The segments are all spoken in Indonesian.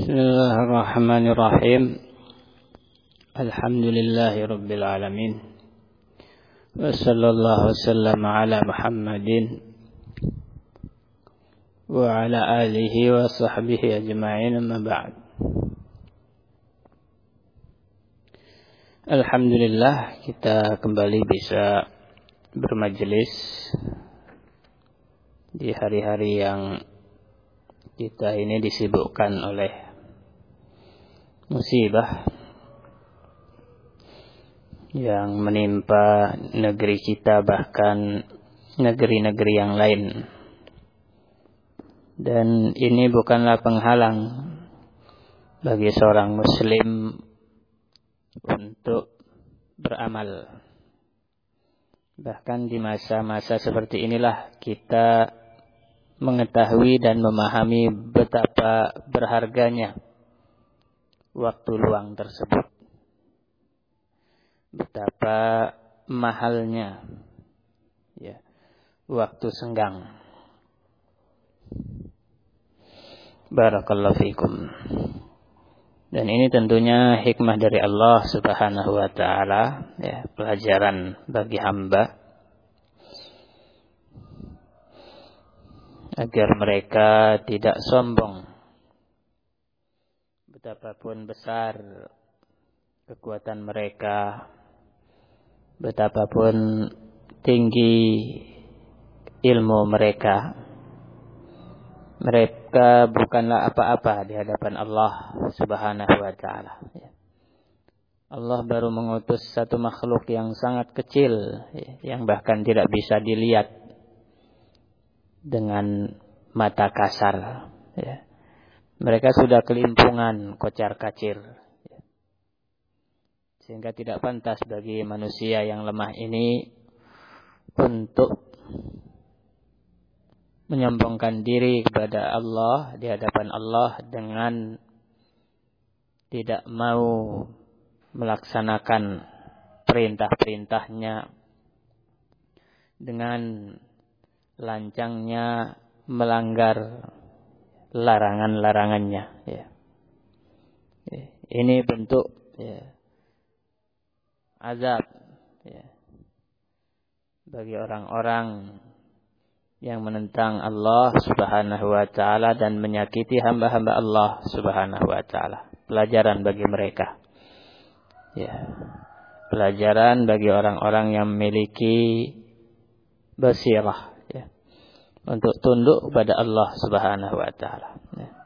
Bismillahirrahmanirrahim. Alhamdulillahi alamin. Wa sallallahu wasallam ala Muhammadin wa ala alihi wa sahbihi ajma'in, amma ba'd. Alhamdulillah, kita kembali bisa bermajelis di hari-hari yang kita ini disibukkan oleh musibah yang menimpa negeri kita, bahkan negeri-negeri yang lain. Dan ini bukanlah penghalang bagi seorang muslim untuk beramal. Bahkan di masa-masa seperti inilah kita mengetahui dan memahami betapa berharganya waktu luang tersebut, betapa mahalnya waktu senggang. Barakallahu fikum. Dan ini tentunya hikmah dari Allah Subhanahu wa taala, pelajaran bagi hamba agar mereka tidak sombong. Betapapun besar kekuatan mereka, betapapun tinggi ilmu mereka, mereka bukanlah apa-apa di hadapan Allah Subhanahu wa taala. Allah baru mengutus satu makhluk yang sangat kecil, yang bahkan tidak bisa dilihat dengan mata kasar. Mereka sudah kelimpungan, kocar-kacir, sehingga tidak pantas bagi manusia yang lemah ini untuk menyombongkan diri kepada Allah di hadapan Allah dengan tidak mau melaksanakan perintah-perintahnya, dengan lancangnya melanggar larangan-larangannya. Ini bentuk azab bagi orang-orang yang menentang Allah Subhanahu wa taala dan menyakiti hamba-hamba Allah Subhanahu wa taala. Pelajaran bagi mereka. Pelajaran bagi orang-orang yang memiliki basirah, untuk tunduk kepada Allah Subhanahu wa taala.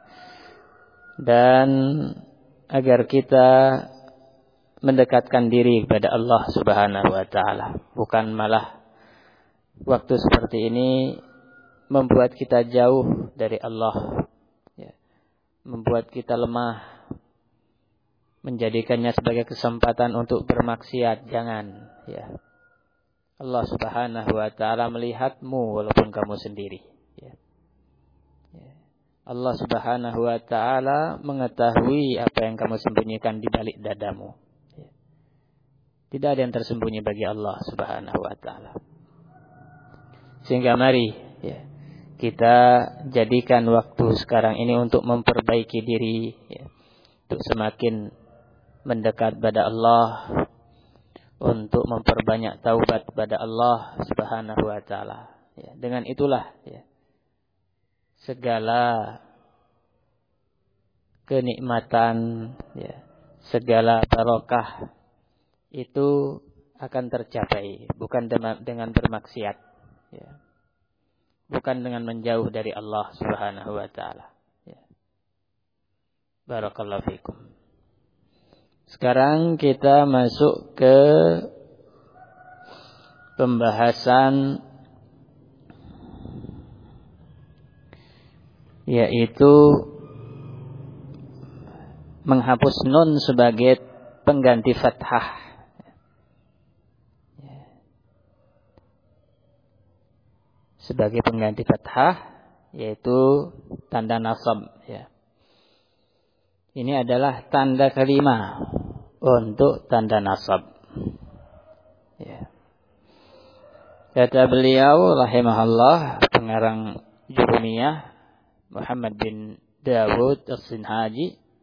Dan agar kita mendekatkan diri kepada Allah Subhanahu wa taala, bukan malah waktu seperti ini membuat kita jauh dari Allah, membuat kita lemah, menjadikannya sebagai kesempatan untuk bermaksiat. Jangan, Allah Subhanahu wa taala melihatmu walaupun kamu sendiri. Allah Subhanahu wa taala mengetahui apa yang kamu sembunyikan di balik dadamu. Tidak ada yang tersembunyi bagi Allah Subhanahu wa taala. Sehingga mari kita jadikan waktu sekarang ini untuk memperbaiki diri, untuk semakin mendekat pada Allah, untuk memperbanyak taubat kepada Allah Subhanahu wa taala. Dengan itulah segala kenikmatan, segala barokah itu akan tercapai, bukan dengan bermaksiat, bukan dengan menjauh dari Allah Subhanahu wa taala. Barakallahu fikum. Sekarang kita masuk ke pembahasan, yaitu menghapus nun sebagai pengganti fathah. Sebagai pengganti fathah, yaitu tanda nasab. Ini adalah tanda kelima untuk tanda nasab. Kata beliau rahimahullah, pengarang Jurumiyah, Muhammad bin Dawud As-Sinhaji,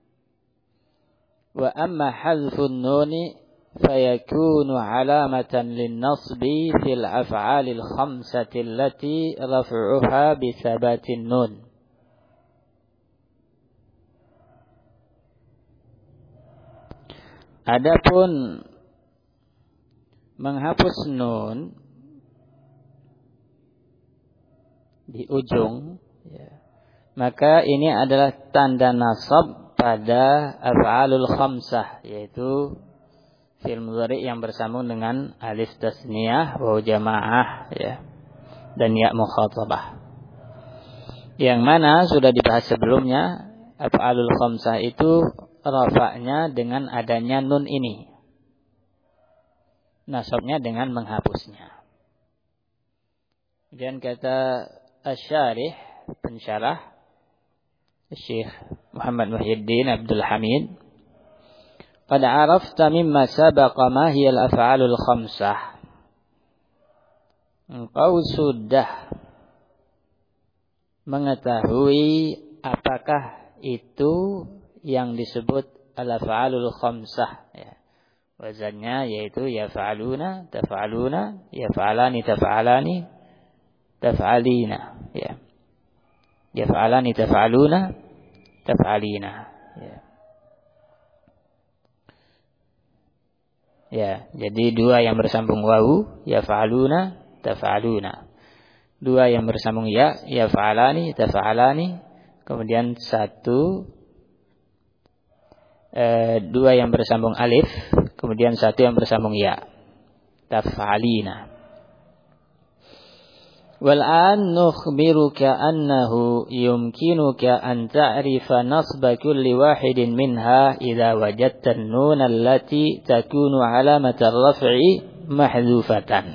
Wa amma hadfun nuni fayakunu alamatan linnasbi fil af'alil khamsati allati raf'uha bisabatin nun. Adapun menghapus nun di ujung, ya, maka ini adalah tanda nasab pada af'alul khamsah, yaitu fi'il mudhari yang bersambung dengan alif tasniyah, waw jamaah, ya, dan ya mukhatabah. Yang mana sudah dibahas sebelumnya, af'alul khamsah itu rafa'nya dengan adanya nun ini, nasabnya dengan menghapusnya. Kemudian kata asy-syarih, pensyarah Syekh Muhammad Muhyiddin Abdul Hamid, qad arafta mimma sabaqa ma hiya al-af'alul khamsah. Engkau sudah mengetahui apakah itu yang disebut al-af'alul khamsah, ya. Wazannya yaitu yaf'aluna, taf'aluna, yaf'alani, taf'alani, taf'alina, ya. Yaf'alani, taf'aluna, taf'alina, ya. Ya, jadi dua yang bersambung wawu, yaf'aluna, taf'aluna. Dua yang bersambung ya, yaf'alani, taf'alani. Kemudian dua yang bersambung alif, kemudian satu yang bersambung ya, taf'alina. Wal'an nukhbiruka annahu yumkinuka an ta'rifa nasba kulli wahidin minha idza wajadta an-nun allati takunu alamata ar-raf'i mahdhufatan.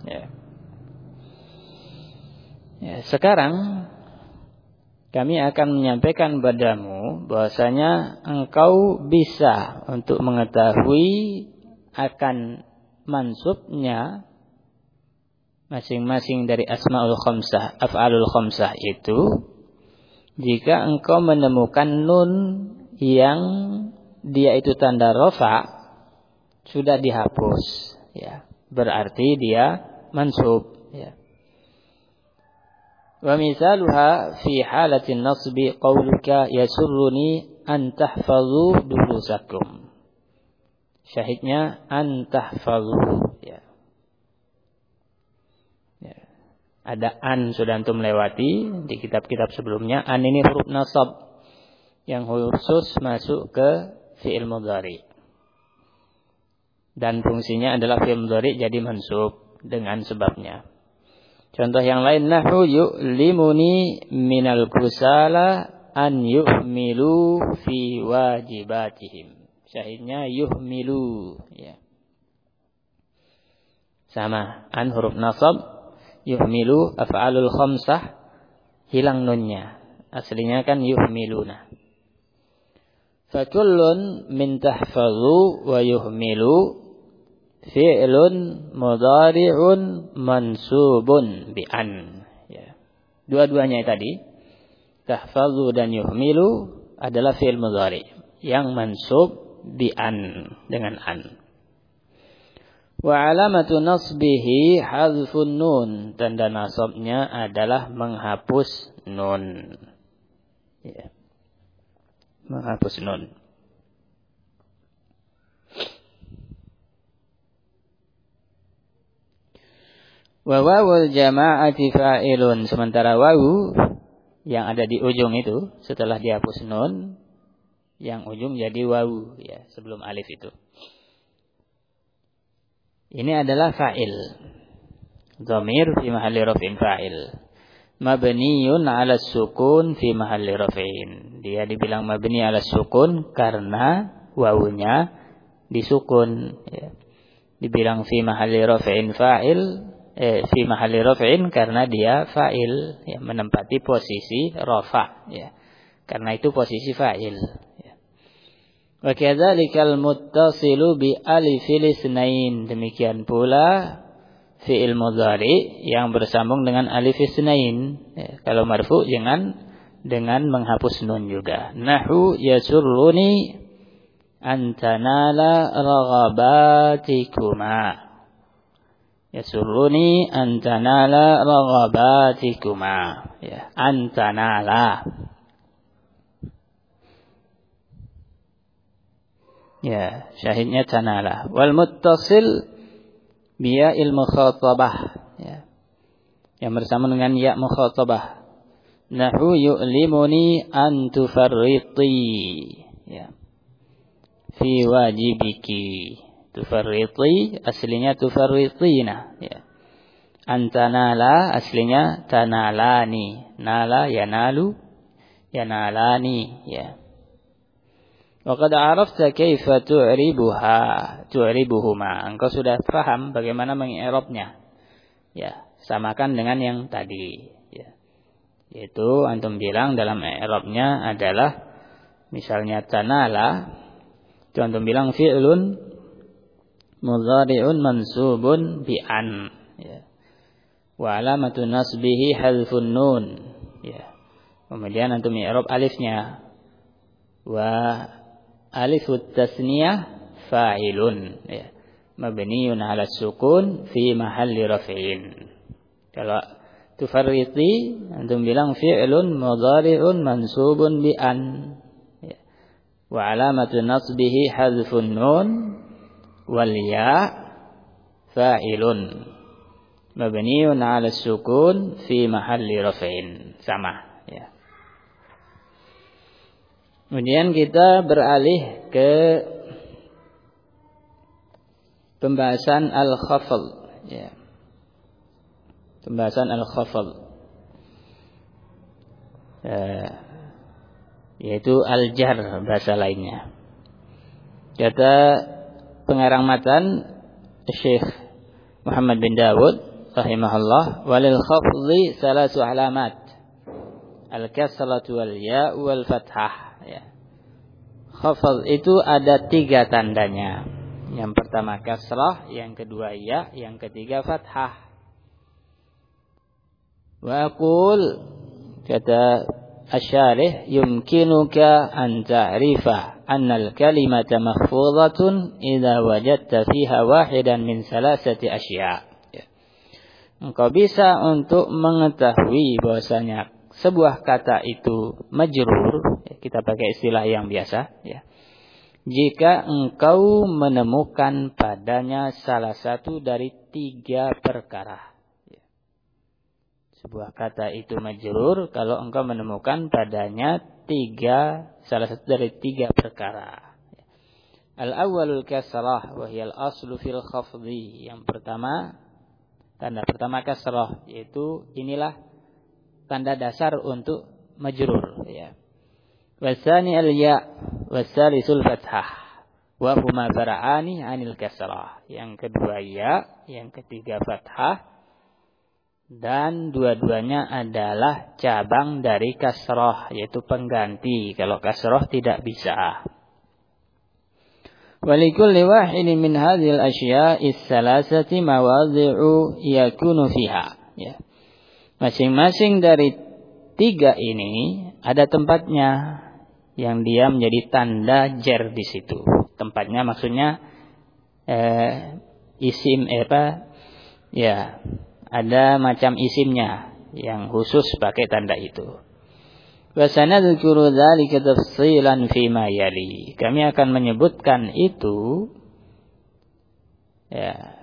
Ya, sekarang kami akan menyampaikan padamu bahwasanya engkau bisa untuk mengetahui akan mansubnya masing-masing dari asmaul khamsah, af'alul khamsah itu jika engkau menemukan nun yang dia itu tanda rafa sudah dihapus, ya, berarti dia mansub, ya. Wa misaluha fi halatin nasbi qauluka yasurruni an tahfazu durusakum. Syahidnya an tahfazu, ya. Ya. Ada an sudah antum lewati di kitab-kitab sebelumnya. An ini huruf nasab yang khusus masuk ke fi'il mudhari. Dan fungsinya adalah fi'il mudhari jadi mansub dengan sebabnya. Contoh yang lain, nahu yu'limuni minal kusala an yuhmilu fi wajibatihim. Syahidnya yuhmilu, ya. Sama, an huruf nasab, yuhmilu af'alul khamsah, hilang nunnya. Aslinya kan yuhmiluna. Fakullun min tahfazu wa yuhmilu fi'lun mudhari'un mansubun bi an, ya. Dua-duanya tadi tahfazu dan yuhmilu adalah fi'il mudhari yang mansub bi an, dengan an. Wa alamatu nasbihi hadzfun nun, tanda nasabnya adalah menghapus nun, ya. Menghapus nun. Wa wawul jama'ati fa'ilun, sementara wawu yang ada di ujung itu setelah dihapus nun, yang ujung jadi wawu, ya, sebelum alif itu. Ini adalah fa'il. Dhamir fi mahalli raf'in fa'il. Mabniyun 'ala sukun fi mahalli raf'in. Dia dibilang mabni 'ala sukun karena wawunya disukun, ya. Dibilang fi mahalli raf'in fa'il, fi mahalli raf'in karena dia fa'il, ya, menempati posisi rafa, ya. Karena itu posisi fa'il, ya. Wa kadzalikal muttasilu bi alifil itsnain, demikian pula fi'il mudhari yang bersambung dengan alif itsnain, ya. Kalau marfu dengan menghapus nun juga. Nahu yasurruni antanala raghabatikuma. Yasurruni antanala raghabatikuma. Ya, antanala. Ya, syahidnya tanala. Wal muttasil biya'il mukhatabah. Ya. Yang bersama dengan ya mukhatabah. Nahu yu'limuni an tufarriti. Ya. Fi wajibiki. Tufarriti aslinya tufarritina. Ya. Antanala aslinya tanalani. Nala yanalu yanalani. Ya. Wa qad 'arafta kaifa tu'ribuhuma. Engkau sudah paham bagaimana mengi'rabnya. Ya, samakan dengan yang tadi, ya. Yaitu antum bilang dalam i'rabnya adalah misalnya tanala, itu antum bilang fi'lun mudhari'un mansubun bi an, ya. Wa alamatun nasbihi hadfun nun, ya. Kemudian antum i'rab alifnya. Wa alifut tasniyah fa'ilun, ya. Mabniun 'ala sukun fi mahalli raf'in. Kalau tufarriti antum bilang fi'lun mudhari'un mansubun bi an, ya. Wa 'alamatu nasbihi hadfun nun wal ya fa'ilun mabniun 'ala sukun fi mahalli raf'in. Sama, ya. Kemudian kita beralih ke pembahasan al-khafd, ya. Pembahasan al-khafd, yaitu al-jar bahasa lainnya. Kata pengarang matan Syekh Muhammad bin Dawud rahimahullah, walil khafdhi salasu alamat, al-kasratu wal ya wal fathah. Ya. Khafd itu ada 3 tandanya. Yang pertama kasrah, yang kedua ya, yang ketiga fathah. Wa aqul, kata asy-syarih, yumkinuka an ta'rifa anna al-kalimata mahfuzatun idza wajadta fiha wahidan min salasati asya'. Ya. Engkau bisa untuk mengetahui bahwasanya sebuah kata itu majrur, ya, kita pakai istilah yang biasa, ya. Jika engkau menemukan padanya salah satu dari 3 perkara. Ya. Sebuah kata itu majrur kalau engkau menemukan padanya salah satu dari 3 perkara. Ya. Al-awwalul kasrah wa hiya al-aslu fil khafdhi. Yang pertama, tanda pertama kasrah, yaitu inilah tanda dasar untuk majrur, ya. Wasani al-ya, wasalisul fathah, wa huma far'ani 'anil kasrah. Yang kedua ya, yang ketiga fathah, dan dua-duanya adalah cabang dari kasrah, yaitu pengganti kalau kasrah tidak bisa. Walikulli wahidin min hadhil asya'i salasati mawadhi'u yakunu fiha, ya. Masing-masing dari 3 ini ada tempatnya yang dia menjadi tanda jar di situ. Tempatnya maksudnya isim ya, ada macam isimnya yang khusus pakai tanda itu. Wa sanadhkuru dzalika tafsilan fi ma yali. Kami akan menyebutkan itu, ya,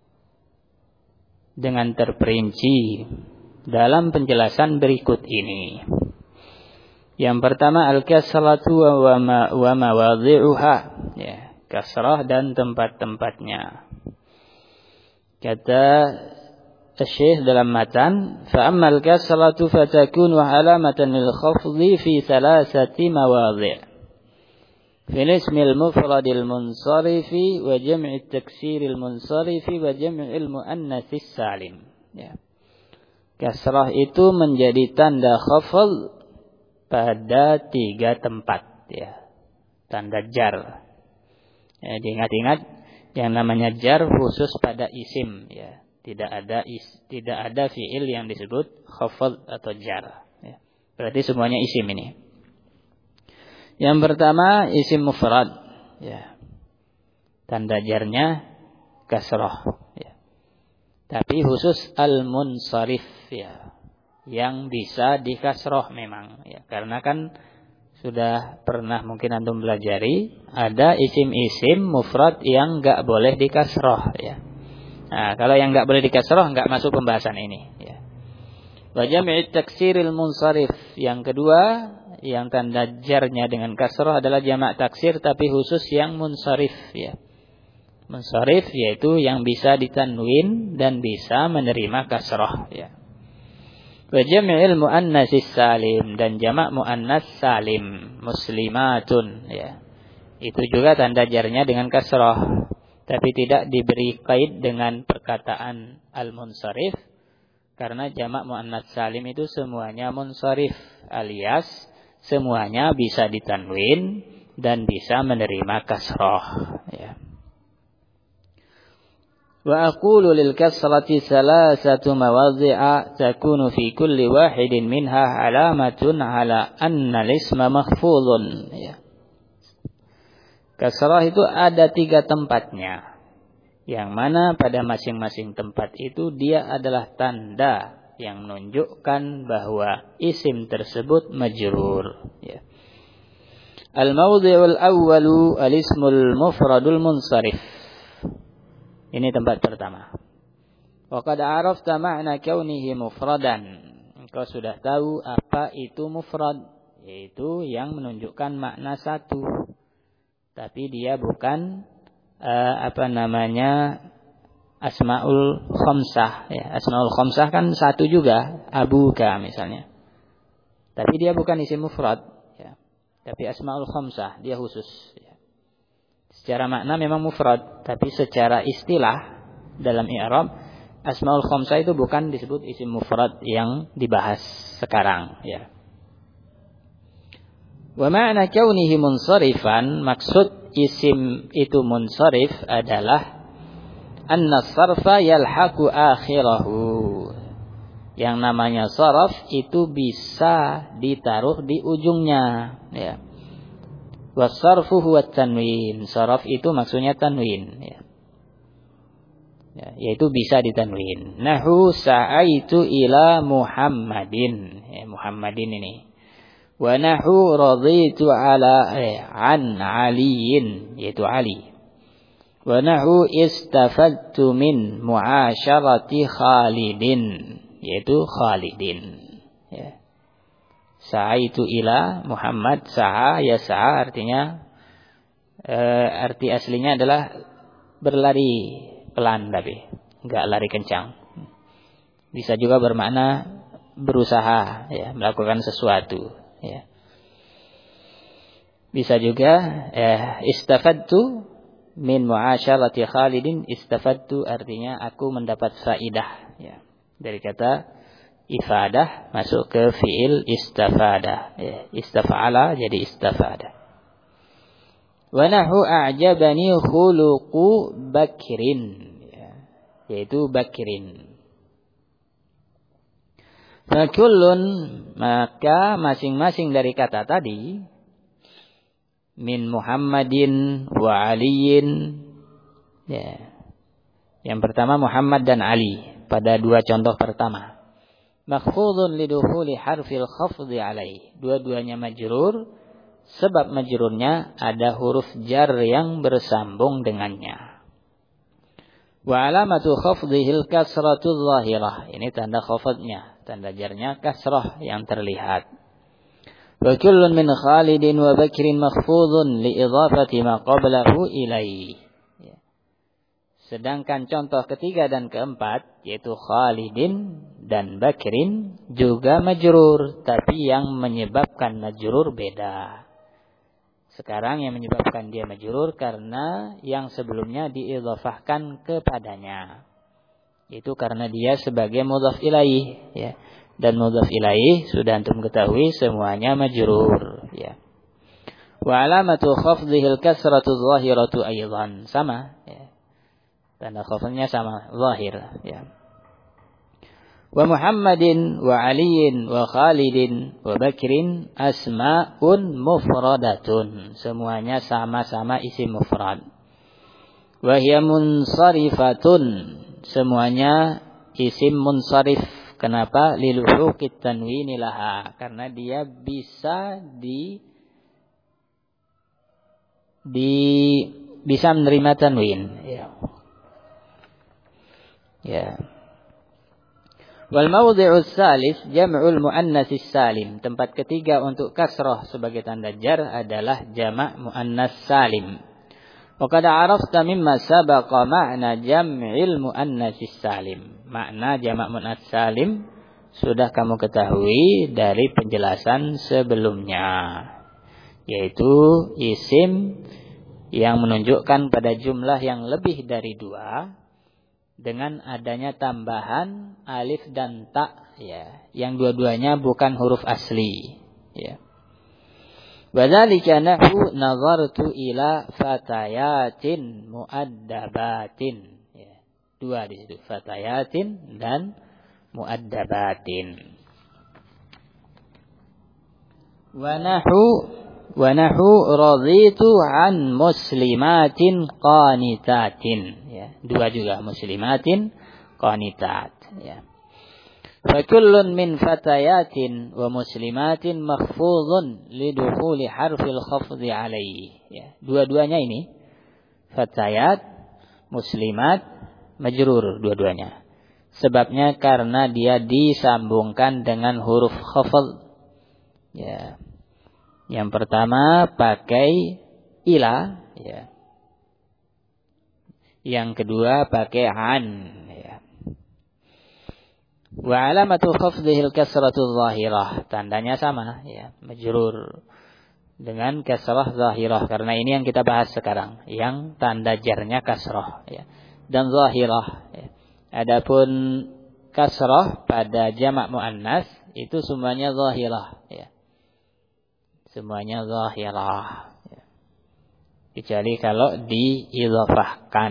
dengan terperinci dalam penjelasan berikut ini. Yang pertama al-kasratu wa mawadhi'uha, ya, kasrah dan tempat-tempatnya. Kata Syekh dalam matan, fa ammal kasratu fatakunu alamatan lil khafdhi fi thalathati mawadhi'. Fil ismil mufradil munsarifi wa jam'it taksiril munsarifi wa jam'il muannatsis salim, ya. Kasrah itu menjadi tanda khafd pada 3 tempat, ya. Tanda jar. Ya, diingat-ingat yang namanya jar khusus pada isim, ya. Tidak ada fiil yang disebut khafd atau jar, ya. Berarti semuanya isim ini. Yang pertama isim mufrad, ya. Tanda jarnya kasrah, ya. Tapi khusus al-munsharif, ya, yang bisa dikasrah memang, ya. Karena kan sudah pernah mungkin antum pelajari, ada isim-isim mufrad yang enggak boleh dikasrah, ya. Nah, kalau yang enggak boleh dikasrah enggak masuk pembahasan ini, ya. Wa jam'i taksiril munsharif. Yang kedua, yang tanda jarnya dengan kasrah adalah jamak taksir tapi khusus yang munsharif, ya. Munsharif yaitu yang bisa ditanwin dan bisa menerima kasrah, ya. Wa jam'il muannatsis salim, dan jamak muannas salim, muslimatun, ya. Itu juga tanda jarnya dengan kasrah, tapi tidak diberi qaid dengan perkataan al-munsharif, karena jamak muannas salim itu semuanya munsharif, alias semuanya bisa ditanwin dan bisa menerima kasrah, ya. Wa aqulu lil kasrati salasatu mawadhi'a takunu fi kulli wahidin minha alamatun ala anna al-isma mahfuzun, ya. Kasrah itu ada 3 tempatnya, yang mana pada masing-masing tempat itu dia adalah tanda yang menunjukkan bahwa isim tersebut majrur, ya. Al-mawdhi'ul awwalu al-ismul mufradul munsharif. Ini tempat pertama. Wa qad 'arafta ma'na kaunihi mufradan. Engkau sudah tahu apa itu mufrad, yaitu yang menunjukkan makna satu. Tapi dia bukan asmaul khamsah, ya. Asmaul khamsah kan satu juga, abuka misalnya. Tapi dia bukan isim mufrad, ya. Tapi asmaul khamsah dia khusus, ya. Secara makna memang mufrad, tapi secara istilah dalam i'rab asmaul khamsah itu bukan disebut isim mufrad yang dibahas sekarang, ya. Wa ma'na kaunihi munsharifan, maksud isim itu munsharif adalah anna sarfa yalhaqu akhirahu. Yang namanya saraf itu bisa ditaruh di ujungnya, ya. Wasarfu huwa tanwin. Saraf itu maksudnya tanwin, ya. Ya, yaitu bisa ditanwin. Nahu sa'aitu ila Muhammadin, ya, Muhammadin ini. Wa nahu raditu an aliyin, yaitu Ali. Wa nahu istafadtu min mu'asyarati Khalidin, yaitu Khalidin, ya. Sa'aitu ila Muhammad, sa'a yas'a artinya arti aslinya adalah berlari pelan, tapi enggak lari kencang. Bisa juga bermakna berusaha, ya, melakukan sesuatu, ya. Bisa juga istafadtu min mu'asyarati Khalidin, istafadtu artinya aku mendapat faidah, ya. Dari kata ifadah masuk ke fiil istafada, ya. Istafa'ala jadi istafada. Wa nahu a'jabani khuluqu Bakrin, ya, yaitu Bakrin. Fakullun, maka masing-masing dari kata tadi, min Muhammadin wa Aliyin, ya. Yang pertama Muhammad dan Ali pada 2 contoh pertama. Makhfudun lidukhuli harfil khafdi alaih. Dua-duanya majrur, sebab majrurnya ada huruf jar yang bersambung dengannya. Wa alamatu khafdihil kasratul zahirah. Ini tanda khafdnya, tanda jarnya kasrah yang terlihat. Wa kullun min Khalidin wa Bakrin makhfudun liidhafati ma qablahu ilaih. Sedangkan contoh ketiga dan keempat, yaitu Khalidin dan Bakrin, juga majrur, tapi yang menyebabkan majrur beda. Sekarang yang menyebabkan dia majrur karena yang sebelumnya diidhafahkan kepadanya. Itu karena dia sebagai mudhaf ilaih, ya. Dan mudhaf ilaih sudah antum ketahui semuanya majrur, ya. Wa alamatu khafdhil kasratu dhahiratu aidan, sama, ya. Tanda khafdnya sama, zahir, ya. Wa Muhammadin wa Aliin wa Khalidin wa Bakrin asma'un mufradatun. Semuanya sama-sama isim mufrad. Wa hiya munsarifatun. Semuanya isim munsarif. Kenapa? Liluhuqit tanwini laha. Karena dia bisa bisa menerima tanwin. Ya. Wal mawdhi'us salis jam'ul muannatsis salim. Tempat ketiga untuk kasrah sebagai tanda jar adalah jamak muannas salim. Wa qad 'arafta mimma sabaqa ma'na jam'il muannatsis salim. Makna jamak muannas salim sudah kamu ketahui dari penjelasan sebelumnya, yaitu isim yang menunjukkan pada jumlah yang lebih dari 2 dengan adanya tambahan alif dan ta, ya, yang dua-duanya bukan huruf asli, ya. Wadzalika nahu nazartu ila fatayatin muaddabatin, ya. 2 di situ, fatayatin dan muaddabatin. Wa nahu raditu an muslimatin qanitatin, ya. 2 juga, muslimatin qanitat, ya. Fa kullun min fatayatin wa muslimatin makhfudun lidukhuli harfil khafdhi alaihi, ya. Dua-duanya ini fatayat, muslimat, majrur dua-duanya. Sebabnya karena dia disambungkan dengan huruf khafdh, ya. Yang pertama pakai ila, ya. Yang kedua pakai an, ya. Wa alamatu khafdhil kasratul zahirah. Tandanya sama, ya, majrur dengan kasrah zahirah, karena ini yang kita bahas sekarang, yang tanda jarnya kasrah, ya, dan zahirah, ya. Adapun kasrah pada jamak muannas itu semuanya zahirah, ya. Semuanya zahirah, ya. Kecuali kalau diidhafahkan,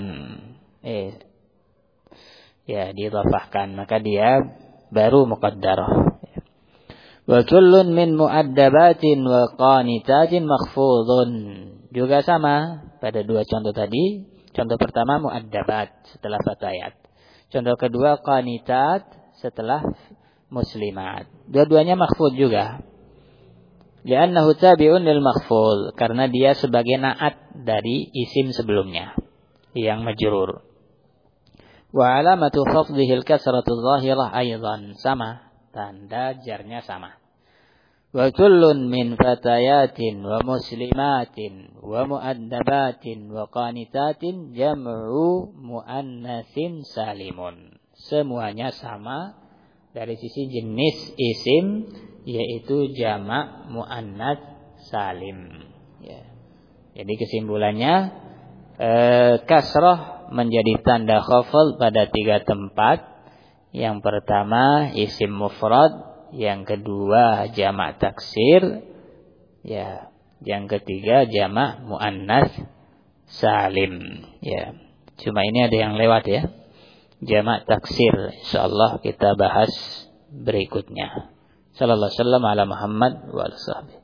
ya, diidhafahkan, maka dia baru muqaddarah, ya. Wa kullun min muaddabatin wa qanitatin makhfudun. Juga sama pada 2 contoh tadi. Contoh pertama muaddabat setelah fatayat. Contoh kedua qanitat setelah muslimat. Dua-duanya makhfud juga. Li'annahu tabi'un lil makhfud, karena dia sebagai naat dari isim sebelumnya yang majrur. Wa alamatu khafdhil kasratu zahirah aidan, sama, tanda jarnya sama. Wa kullun min fatayatin wa muslimatin wa muaddabatin wa qanitatin jam'u muannatsin salimun. Semuanya sama dari sisi jenis isim, yaitu jamak muannats salim, ya. Jadi kesimpulannya, kasrah menjadi tanda khafdh pada 3 tempat. Yang pertama isim mufrad, yang kedua jamak taksir, ya, yang ketiga jamak muannats salim, ya. Cuma ini ada yang lewat, ya, jamak taksir. Insyaallah kita bahas berikutnya. Sallallahu alaihi wasallam ala Muhammad wa alihi.